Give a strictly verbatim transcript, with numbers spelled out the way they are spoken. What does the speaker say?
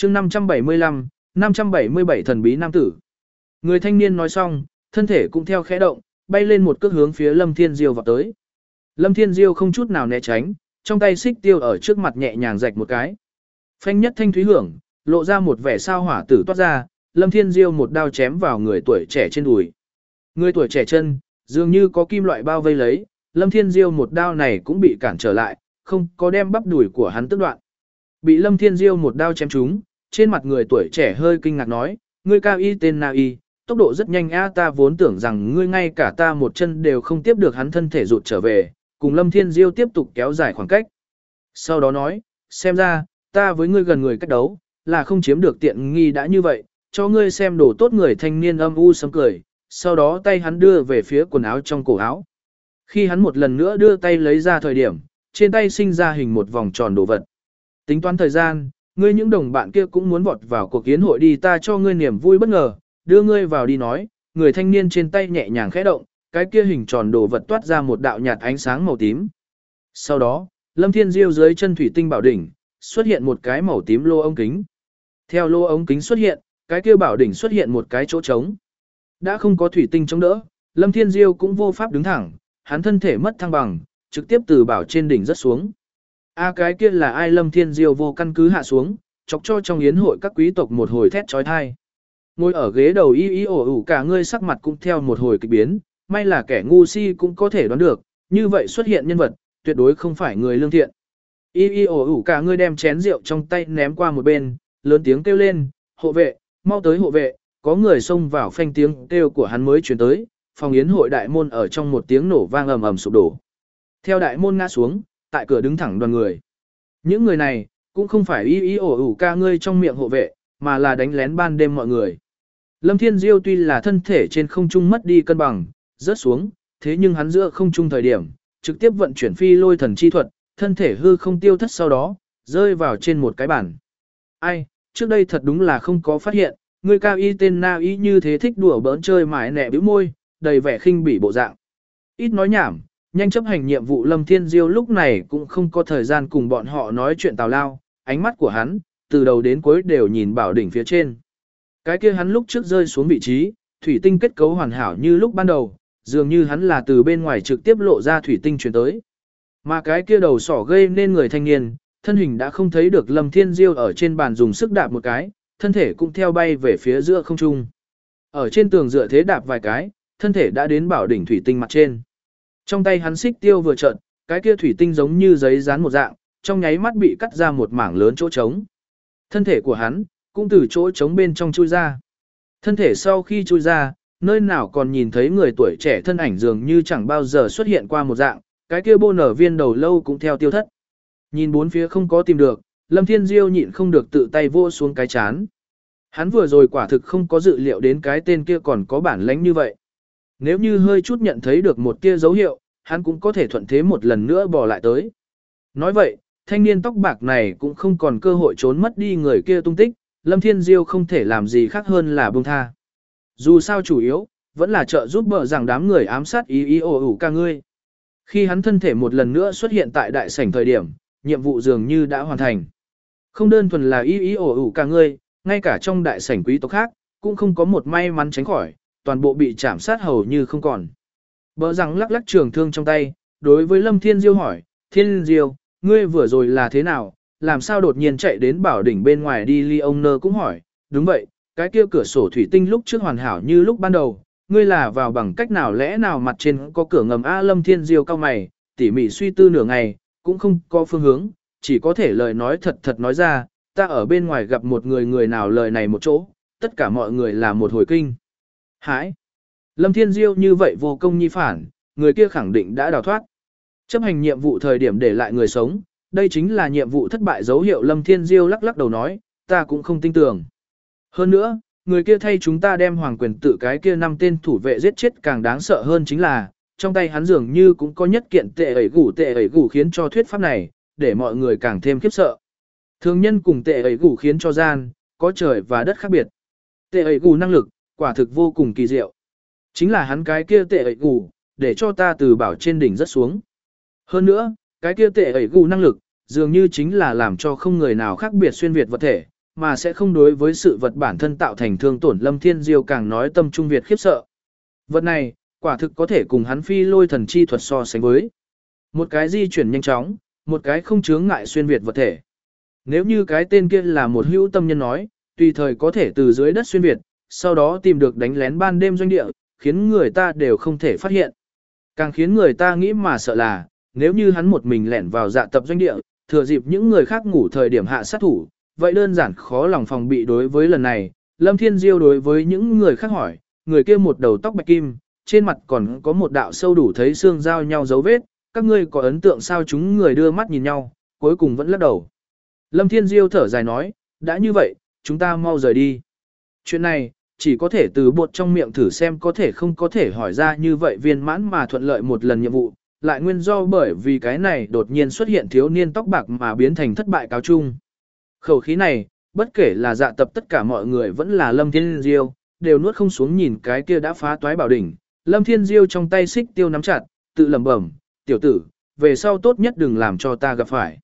chương năm trăm bảy mươi lăm, năm trăm bảy mươi bảy thần bí nam tử. Người thanh niên nói xong, thân thể cũng theo khẽ động, bay lên một cước hướng phía Lâm Thiên Diêu vào tới. Lâm Thiên Diêu không chút nào né tránh, trong tay xích tiêu ở trước mặt nhẹ nhàng rạch một cái. Phanh nhất thanh thúy hưởng, lộ ra một vẻ sao hỏa tử toát ra, Lâm Thiên Diêu một đao chém vào người tuổi trẻ trên đùi. Người tuổi trẻ chân, dường như có kim loại bao vây lấy, Lâm Thiên Diêu một đao này cũng bị cản trở lại, không có đem bắp đùi của hắn tức đoạn. Bị Lâm Thiên Diêu một đao chém trúng, trên mặt người tuổi trẻ hơi kinh ngạc nói, ngươi cao y tên na y, tốc độ rất nhanh a, ta vốn tưởng rằng ngươi ngay cả ta một chân đều không tiếp được. Hắn thân thể rụt trở về, cùng Lâm Thiên Diêu tiếp tục kéo dài khoảng cách. Sau đó nói, xem ra, ta với ngươi gần người cách đấu, là không chiếm được tiện nghi đã như vậy, cho ngươi xem đồ tốt. Người thanh niên âm u sấm cười, sau đó tay hắn đưa về phía quần áo trong cổ áo. Khi hắn một lần nữa đưa tay lấy ra thời điểm, trên tay sinh ra hình một vòng tròn đồ vật. Tính toán thời gian, ngươi những đồng bạn kia cũng muốn vọt vào cuộc kiến hội đi, ta cho ngươi niềm vui bất ngờ, đưa ngươi vào đi nói. Người thanh niên trên tay nhẹ nhàng khẽ động, cái kia hình tròn đồ vật toát ra một đạo nhạt ánh sáng màu tím. Sau đó, Lâm Thiên Diêu dưới chân thủy tinh bảo đỉnh, xuất hiện một cái màu tím lô ống kính. Theo lô ống kính xuất hiện, cái kia bảo đỉnh xuất hiện một cái chỗ trống. Đã không có thủy tinh chống đỡ, Lâm Thiên Diêu cũng vô pháp đứng thẳng, hắn thân thể mất thăng bằng, trực tiếp từ bảo trên đỉnh rớt xuống. A cái kia là ai? Lâm Thiên Diêu vô căn cứ hạ xuống, chọc cho trong yến hội các quý tộc một hồi thét chói tai. Ngồi ở ghế đầu y y ổ ủ cả ngươi sắc mặt cũng theo một hồi kịch biến, may là kẻ ngu si cũng có thể đoán được, như vậy xuất hiện nhân vật, tuyệt đối không phải người lương thiện. Y y ổ ủ cả ngươi đem chén rượu trong tay ném qua một bên, lớn tiếng kêu lên, hộ vệ, mau tới hộ vệ, có người xông vào. Phanh tiếng kêu của hắn mới truyền tới, phòng yến hội đại môn ở trong một tiếng nổ vang ầm ầm sụp đổ. Theo đại môn ngã xuống, tại cửa đứng thẳng đoàn người. Những người này, cũng không phải y y ổ ủ ca ngươi trong miệng hộ vệ, mà là đánh lén ban đêm mọi người. Lâm Thiên Diêu tuy là thân thể trên không trung mất đi cân bằng, rớt xuống, thế nhưng hắn giữa không trung thời điểm, trực tiếp vận chuyển phi lôi thần chi thuật, thân thể hư không tiêu thất, sau đó, rơi vào trên một cái bàn. Ai, trước đây thật đúng là không có phát hiện, người cao y tên na y như thế thích đùa bỡn chơi mải nẹ bĩu môi, đầy vẻ khinh bỉ bộ dạng. Ít nói nhảm, nhanh chấp hành nhiệm vụ. Lâm Thiên Diêu lúc này cũng không có thời gian cùng bọn họ nói chuyện tào lao, ánh mắt của hắn, từ đầu đến cuối đều nhìn bảo đỉnh phía trên. Cái kia hắn lúc trước rơi xuống vị trí, thủy tinh kết cấu hoàn hảo như lúc ban đầu, dường như hắn là từ bên ngoài trực tiếp lộ ra thủy tinh truyền tới. Mà cái kia đầu sỏ gây nên người thanh niên, thân hình đã không thấy được. Lâm Thiên Diêu ở trên bàn dùng sức đạp một cái, thân thể cũng theo bay về phía giữa không trung. Ở trên tường dựa thế đạp vài cái, thân thể đã đến bảo đỉnh thủy tinh mặt trên. Trong tay hắn xích tiêu vừa trợn, cái kia thủy tinh giống như giấy dán một dạng, trong nháy mắt bị cắt ra một mảng lớn chỗ trống. Thân thể của hắn cũng từ chỗ trống bên trong chui ra. Thân thể sau khi chui ra, nơi nào còn nhìn thấy người tuổi trẻ thân ảnh dường như chẳng bao giờ xuất hiện qua một dạng, cái kia bô nở viên đầu lâu cũng theo tiêu thất. Nhìn bốn phía không có tìm được, Lâm Thiên Diêu nhịn không được tự tay vô xuống cái chán. Hắn vừa rồi quả thực không có dự liệu đến cái tên kia còn có bản lĩnh như vậy. Nếu như hơi chút nhận thấy được một tia dấu hiệu, hắn cũng có thể thuận thế một lần nữa bỏ lại tới. Nói vậy, thanh niên tóc bạc này cũng không còn cơ hội trốn mất đi người kia tung tích, Lâm Thiên Diêu không thể làm gì khác hơn là buông tha. Dù sao chủ yếu, vẫn là trợ giúp bờ rằng đám người ám sát ý ý ồ ủ ca ngươi. Khi hắn thân thể một lần nữa xuất hiện tại đại sảnh thời điểm, nhiệm vụ dường như đã hoàn thành. Không đơn thuần là ý ý ồ ủ ca ngươi, ngay cả trong đại sảnh quý tộc khác, cũng không có một may mắn tránh khỏi, toàn bộ bị chạm sát hầu như không còn. Bờ rằng lắc lắc trường thương trong tay, đối với Lâm Thiên Diêu hỏi, Thiên Diêu, ngươi vừa rồi là thế nào, làm sao đột nhiên chạy đến bảo đỉnh bên ngoài đi? Ly ông nơ cũng hỏi, đúng vậy, cái kia cửa sổ thủy tinh lúc trước hoàn hảo như lúc ban đầu, ngươi là vào bằng cách nào, lẽ nào mặt trên có cửa ngầm? A Lâm Thiên Diêu cao mày, tỉ mỉ suy tư nửa ngày, cũng không có phương hướng, chỉ có thể lời nói thật thật nói ra, ta ở bên ngoài gặp một người, người nào lời này một chỗ, tất cả mọi người là một hồi kinh. Hãi! Lâm Thiên Diêu như vậy vô công nhi phản, người kia khẳng định đã đào thoát. Chấp hành nhiệm vụ thời điểm để lại người sống, đây chính là nhiệm vụ thất bại dấu hiệu. Lâm Thiên Diêu lắc lắc đầu nói, ta cũng không tin tưởng. Hơn nữa, người kia thay chúng ta đem hoàng quyền tự cái kia năm tên thủ vệ giết chết, càng đáng sợ hơn chính là, trong tay hắn dường như cũng có nhất kiện tệ ẩy gủ. Tệ ẩy gủ khiến cho thuyết pháp này, để mọi người càng thêm khiếp sợ. Thường nhân cùng tệ ẩy gủ khiến cho gian, có trời và đất khác biệt. Tệ ẩy gủ năng lực, quả thực vô cùng kỳ diệu. Chính là hắn cái kia tệ ẩy gủ, để cho ta từ bảo trên đỉnh rất xuống. Hơn nữa, cái kia tệ ẩy gủ năng lực, dường như chính là làm cho không người nào khác biệt xuyên việt vật thể, mà sẽ không đối với sự vật bản thân tạo thành thương tổn. Lâm Thiên Diêu càng nói tâm trung Việt khiếp sợ. Vật này, quả thực có thể cùng hắn phi lôi thần chi thuật so sánh với. Một cái di chuyển nhanh chóng, một cái không chướng ngại xuyên Việt vật thể. Nếu như cái tên kia là một hữu tâm nhân nói, tùy thời có thể từ dưới đất xuyên Việt, sau đó tìm được đánh lén ban đêm doanh địa, khiến người ta đều không thể phát hiện. Càng khiến người ta nghĩ mà sợ là, nếu như hắn một mình lẻn vào dạ tập doanh địa, thừa dịp những người khác ngủ thời điểm hạ sát thủ, vậy đơn giản khó lòng phòng bị. Đối với lần này, Lâm Thiên Diêu đối với những người khác hỏi, người kia một đầu tóc bạch kim, trên mặt còn có một đạo sâu đủ thấy xương giao nhau dấu vết, các ngươi có ấn tượng sao? Chúng người đưa mắt nhìn nhau, cuối cùng vẫn lắc đầu. Lâm Thiên Diêu thở dài nói, đã như vậy, chúng ta mau rời đi. Chuyện này, chỉ có thể từ bột trong miệng thử xem có thể không có thể hỏi ra như vậy viên mãn mà thuận lợi một lần nhiệm vụ, lại nguyên do bởi vì cái này đột nhiên xuất hiện thiếu niên tóc bạc mà biến thành thất bại cáo chung. Khẩu khí này, bất kể là dạ tập tất cả mọi người vẫn là Lâm Thiên Diêu, đều nuốt không xuống nhìn cái kia đã phá toái bảo đỉnh. Lâm Thiên Diêu trong tay xích tiêu nắm chặt, tự lẩm bẩm, tiểu tử, về sau tốt nhất đừng làm cho ta gặp phải.